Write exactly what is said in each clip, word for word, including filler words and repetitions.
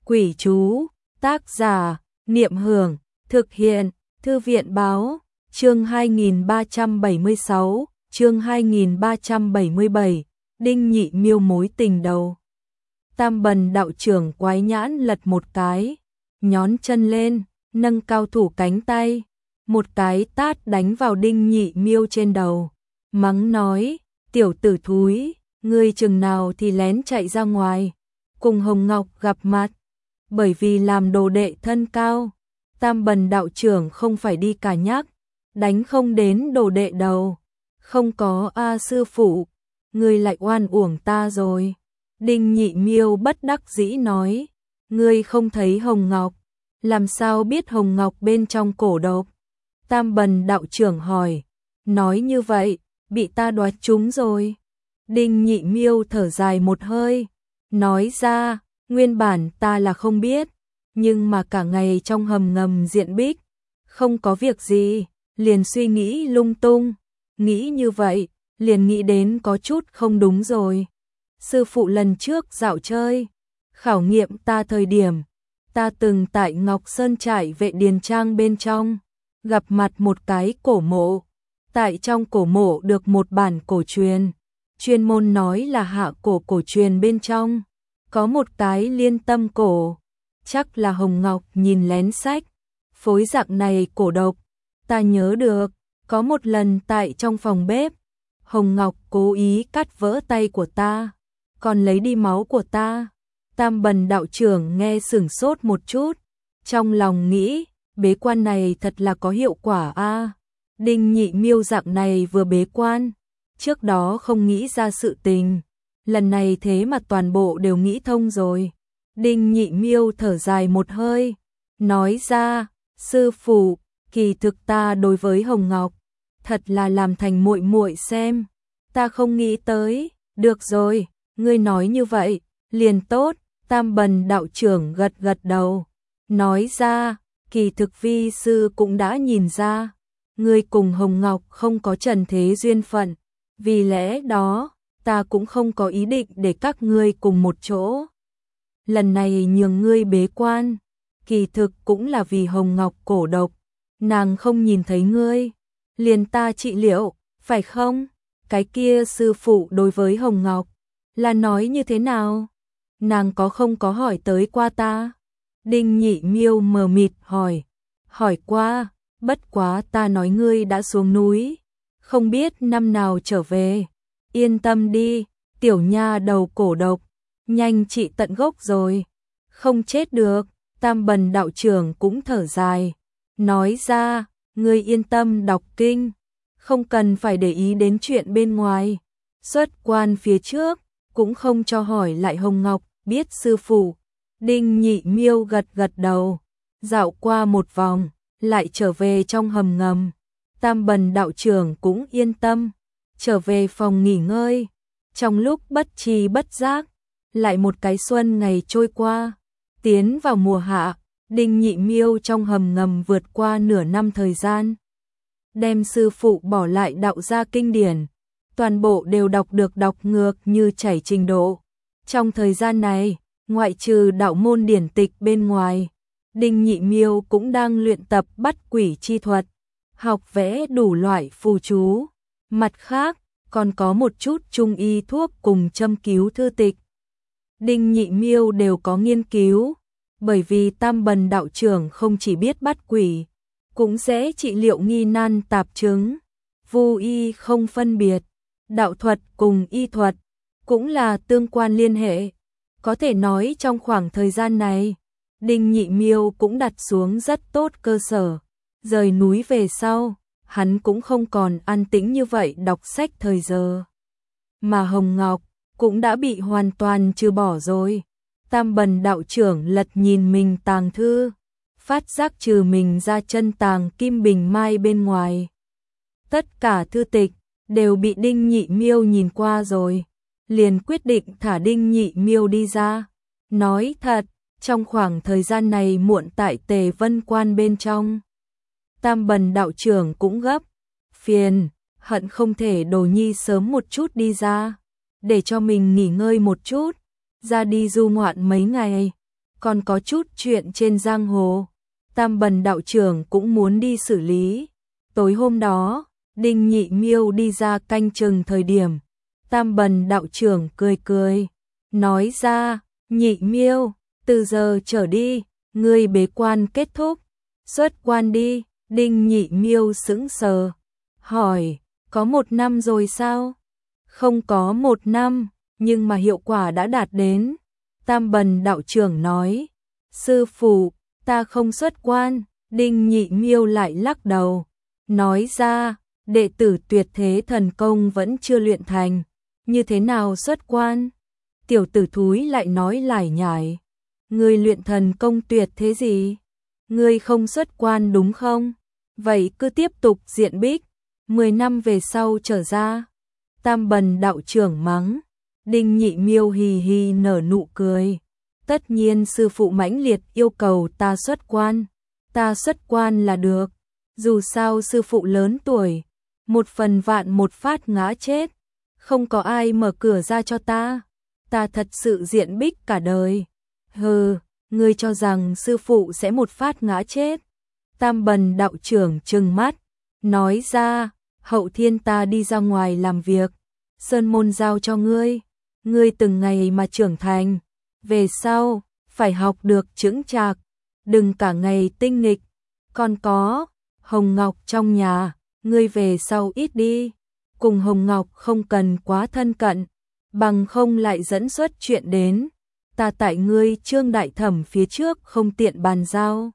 Quỷ chú, tác giả, Niệm Hưởng, thực hiện, Thư viện báo, chương hai nghìn ba trăm bảy mươi sáu, chương hai nghìn ba trăm bảy mươi bảy, Đinh Nhị Miêu mối tình đầu. Tam Bần đạo trưởng quái nhãn lật một cái, nhón chân lên, nâng cao thủ cánh tay, một cái tát đánh vào Đinh Nhị Miêu trên đầu, mắng nói, tiểu tử thúi, ngươi chừng nào thì lén chạy ra ngoài, cùng Hồng Ngọc gặp mặt, bởi vì làm đồ đệ thân cao, Tam Bần đạo trưởng không phải đi cả nhắc, đánh không đến đồ đệ đầu, không có a sư phụ, ngươi lại oan uổng ta rồi. Đinh Nhị Miêu bất đắc dĩ nói, ngươi không thấy Hồng Ngọc, làm sao biết Hồng Ngọc bên trong cổ độc? Tam Bần đạo trưởng hỏi, nói như vậy, bị ta đoạt trúng rồi. Đinh Nhị Miêu thở dài một hơi, nói ra, nguyên bản ta là không biết, nhưng mà cả ngày trong hầm ngầm diện bích, không có việc gì, liền suy nghĩ lung tung, nghĩ như vậy, liền nghĩ đến có chút không đúng rồi. Sư phụ lần trước dạo chơi, khảo nghiệm ta thời điểm, ta từng tại Ngọc Sơn trại Vệ Điền Trang bên trong, gặp mặt một cái cổ mộ, tại trong cổ mộ được một bản cổ truyền, chuyên môn nói là hạ cổ cổ truyền bên trong, có một cái liên tâm cổ, chắc là Hồng Ngọc nhìn lén sách, phối dạng này cổ độc, ta nhớ được, có một lần tại trong phòng bếp, Hồng Ngọc cố ý cắt vỡ tay của ta, còn lấy đi máu của ta. Tam Bần đạo trưởng nghe sửng sốt một chút, trong lòng nghĩ, bế quan này thật là có hiệu quả a. Đinh Nhị Miêu dạng này vừa bế quan, trước đó không nghĩ ra sự tình, lần này thế mà toàn bộ đều nghĩ thông rồi. Đinh Nhị Miêu thở dài một hơi, nói ra, sư phụ, kỳ thực ta đối với Hồng Ngọc, thật là làm thành muội muội xem, ta không nghĩ tới, được rồi, ngươi nói như vậy, liền tốt. Tam Bần đạo trưởng gật gật đầu, nói ra, kỳ thực vi sư cũng đã nhìn ra, ngươi cùng Hồng Ngọc không có trần thế duyên phận, vì lẽ đó, ta cũng không có ý định để các ngươi cùng một chỗ. Lần này nhường ngươi bế quan, kỳ thực cũng là vì Hồng Ngọc cổ độc, nàng không nhìn thấy ngươi, liền ta trị liệu, phải không? Cái kia sư phụ đối với Hồng Ngọc, là nói như thế nào? Nàng có không có hỏi tới qua ta? Đinh Nhị Miêu mờ mịt hỏi, hỏi qua, bất quá ta nói ngươi đã xuống núi, không biết năm nào trở về, yên tâm đi, tiểu nha đầu cổ độc, nhanh trị tận gốc rồi, không chết được. Tam Bần đạo trưởng cũng thở dài, nói ra, ngươi yên tâm đọc kinh, không cần phải để ý đến chuyện bên ngoài, xuất quan phía trước, cũng không cho hỏi lại Hồng Ngọc, biết sư phụ. Đinh Nhị Miêu gật gật đầu, dạo qua một vòng, lại trở về trong hầm ngầm. Tam Bần đạo trưởng cũng yên tâm, trở về phòng nghỉ ngơi. Trong lúc bất tri bất giác, lại một cái xuân ngày trôi qua, tiến vào mùa hạ, Đinh Nhị Miêu trong hầm ngầm vượt qua nửa năm thời gian. Đem sư phụ bỏ lại đạo gia kinh điển, toàn bộ đều đọc được đọc ngược như chảy trình độ. Trong thời gian này, ngoại trừ đạo môn điển tịch bên ngoài, Đinh Nhị Miêu cũng đang luyện tập bắt quỷ chi thuật, học vẽ đủ loại phù chú. Mặt khác, còn có một chút trung y thuốc cùng châm cứu thư tịch. Đinh Nhị Miêu đều có nghiên cứu, bởi vì Tam Bần đạo trưởng không chỉ biết bắt quỷ, cũng sẽ trị liệu nghi nan tạp chứng, vu y không phân biệt, đạo thuật cùng y thuật, cũng là tương quan liên hệ. Có thể nói trong khoảng thời gian này, Đinh Nhị Miêu cũng đặt xuống rất tốt cơ sở. Rời núi về sau, hắn cũng không còn an tĩnh như vậy đọc sách thời giờ. Mà Hồng Ngọc cũng đã bị hoàn toàn trừ bỏ rồi. Tam Bần đạo trưởng lật nhìn mình tàng thư, phát giác trừ mình ra chân tàng kim bình mai bên ngoài. Tất cả thư tịch đều bị Đinh Nhị Miêu nhìn qua rồi, liền quyết định thả Đinh Nhị Miêu đi ra. Nói thật, trong khoảng thời gian này muộn tại Tề Vân Quan bên trong, Tam Bần đạo trưởng cũng gấp, phiền, hận không thể Đồ Nhi sớm một chút đi ra, để cho mình nghỉ ngơi một chút, ra đi du ngoạn mấy ngày. còn có chút chuyện trên giang hồ. Tam Bần đạo trưởng cũng muốn đi xử lý. Tối hôm đó, Đinh Nhị Miêu đi ra canh chừng thời điểm. Tam Bần đạo trưởng cười cười, nói ra, Nhị Miêu, từ giờ trở đi, ngươi bế quan kết thúc, xuất quan đi. Đinh Nhị Miêu sững sờ, hỏi, có một năm rồi sao? Không có một năm, nhưng mà hiệu quả đã đạt đến. Tam Bần đạo trưởng nói, sư phụ, ta không xuất quan. Đinh Nhị Miêu lại lắc đầu, nói ra, đệ tử tuyệt thế thần công vẫn chưa luyện thành, như thế nào xuất quan? Tiểu tử thúi lại nói lải nhải, ngươi luyện thần công tuyệt thế gì? Ngươi không xuất quan đúng không? Vậy cứ tiếp tục diện bích, mười năm về sau trở ra. Tam Bần đạo trưởng mắng. Đinh Nhị Miêu hì hì nở nụ cười. Tất nhiên sư phụ mãnh liệt yêu cầu ta xuất quan, ta xuất quan là được. Dù sao sư phụ lớn tuổi, một phần vạn một phát ngã chết, không có ai mở cửa ra cho ta, ta thật sự diện bích cả đời. Hừ, ngươi cho rằng sư phụ sẽ một phát ngã chết? Tam Bần đạo trưởng trừng mắt, nói ra, hậu thiên ta đi ra ngoài làm việc, sơn môn giao cho ngươi, ngươi từng ngày mà trưởng thành, về sau, phải học được chững chạc, đừng cả ngày tinh nghịch. Còn có, Hồng Ngọc trong nhà, ngươi về sau ít đi, cùng Hồng Ngọc không cần quá thân cận, bằng không lại dẫn xuất chuyện đến, ta tại ngươi Trương đại thẩm phía trước không tiện bàn giao.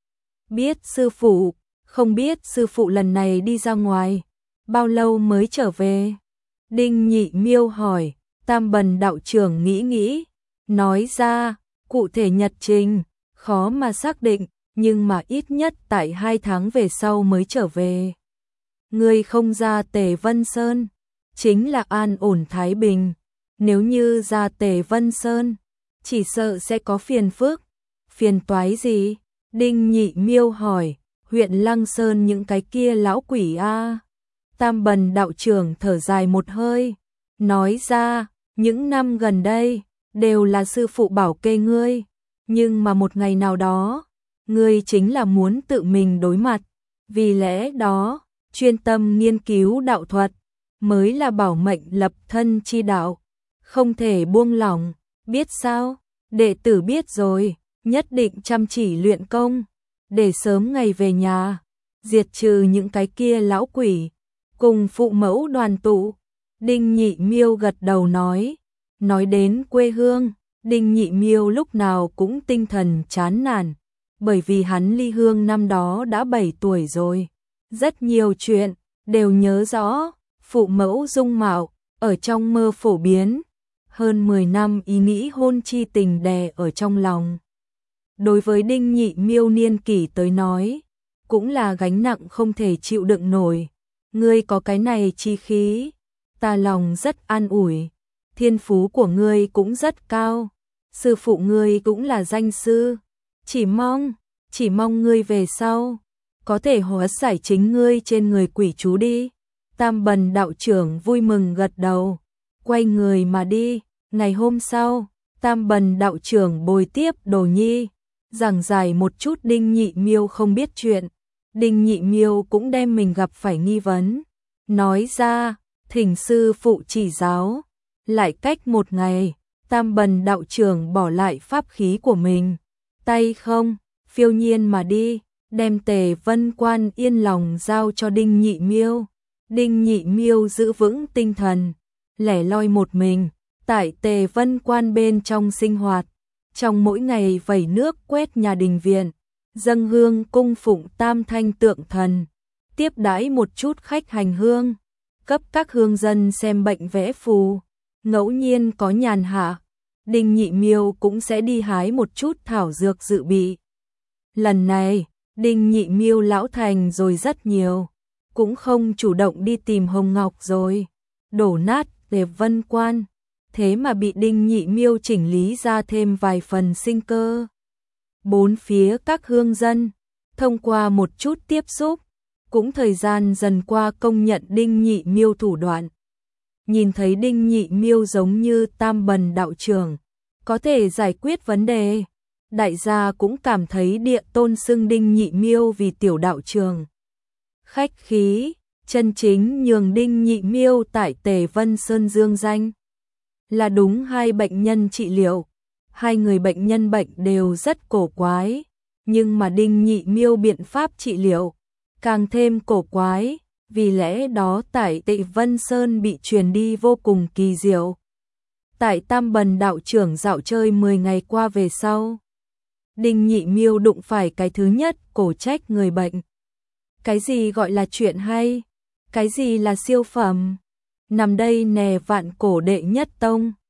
Biết sư phụ, không biết sư phụ lần này đi ra ngoài, bao lâu mới trở về? Đinh Nhị Miêu hỏi. Tam Bần đạo trưởng nghĩ nghĩ, nói ra, cụ thể nhật trình, khó mà xác định, nhưng mà ít nhất tại hai tháng về sau mới trở về. Ngươi không ra Tề Vân Sơn, chính là an ổn thái bình, nếu như ra Tề Vân Sơn, chỉ sợ sẽ có phiền phức. Phiền toái gì? Đinh Nhị Miêu hỏi. Huyện Lăng Sơn những cái kia lão quỷ a. Tam Bần đạo trưởng thở dài một hơi, nói ra, những năm gần đây, đều là sư phụ bảo kê ngươi, nhưng mà một ngày nào đó, ngươi chính là muốn tự mình đối mặt, vì lẽ đó, chuyên tâm nghiên cứu đạo thuật, mới là bảo mệnh lập thân chi đạo, không thể buông lỏng, biết sao? Đệ tử biết rồi, nhất định chăm chỉ luyện công, để sớm ngày về nhà, diệt trừ những cái kia lão quỷ, cùng phụ mẫu đoàn tụ. Đinh Nhị Miêu gật đầu nói, nói đến quê hương, Đinh Nhị Miêu lúc nào cũng tinh thần chán nản, bởi vì hắn ly hương năm đó đã bảy tuổi rồi, rất nhiều chuyện đều nhớ rõ, phụ mẫu dung mạo ở trong mơ phổ biến, hơn mười năm ý nghĩ hôn chi tình đè ở trong lòng. Đối với Đinh Nhị Miêu niên kỷ tới nói, cũng là gánh nặng không thể chịu đựng nổi. Ngươi có cái này chi khí, ta lòng rất an ủi, thiên phú của ngươi cũng rất cao, sư phụ ngươi cũng là danh sư, chỉ mong, chỉ mong ngươi về sau, có thể hóa giải chính ngươi trên người quỷ chú đi. Tam Bần đạo trưởng vui mừng gật đầu, quay người mà đi. Ngày hôm sau, Tam Bần đạo trưởng bồi tiếp Đồ Nhi, giảng giải một chút Đinh Nhị Miêu không biết chuyện. Đinh Nhị Miêu cũng đem mình gặp phải nghi vấn, nói ra, thỉnh sư phụ chỉ giáo. Lại cách một ngày, Tam Bần đạo trưởng bỏ lại pháp khí của mình, tay không, phiêu nhiên mà đi, đem Tề Vân Quan yên lòng giao cho Đinh Nhị Miêu. Đinh Nhị Miêu giữ vững tinh thần, lẻ loi một mình, tại Tề Vân Quan bên trong sinh hoạt, trong mỗi ngày vẩy nước quét nhà đình viện, dâng hương cung phụng tam thanh tượng thần, tiếp đãi một chút khách hành hương, cấp các hương dân xem bệnh vẽ phù, ngẫu nhiên có nhàn hạ, Đinh Nhị Miêu cũng sẽ đi hái một chút thảo dược dự bị. Lần này, Đinh Nhị Miêu lão thành rồi rất nhiều, cũng không chủ động đi tìm Hồng Ngọc rồi, đổ nát Tề Vân Quan, thế mà bị Đinh Nhị Miêu chỉnh lý ra thêm vài phần sinh cơ. Bốn phía các hương dân, thông qua một chút tiếp xúc, cũng thời gian dần qua công nhận Đinh Nhị Miêu thủ đoạn. Nhìn thấy Đinh Nhị Miêu giống như Tam Bần đạo trưởng, có thể giải quyết vấn đề, đại gia cũng cảm thấy địa tôn xưng Đinh Nhị Miêu vì tiểu đạo trường. Khách khí, chân chính nhường Đinh Nhị Miêu tại Tề Vân Sơn dương danh. Là đúng hai bệnh nhân trị liệu, hai người bệnh nhân bệnh đều rất cổ quái, nhưng mà Đinh Nhị Miêu biện pháp trị liệu càng thêm cổ quái, vì lẽ đó tại Tề Vân Sơn bị truyền đi vô cùng kỳ diệu. Tại Tam Bần đạo trưởng dạo chơi mười ngày qua về sau, Đinh Nhị Miêu đụng phải cái thứ nhất cổ trách người bệnh. Cái gì gọi là chuyện hay? Cái gì là siêu phẩm? Nằm đây nè vạn cổ đệ nhất tông.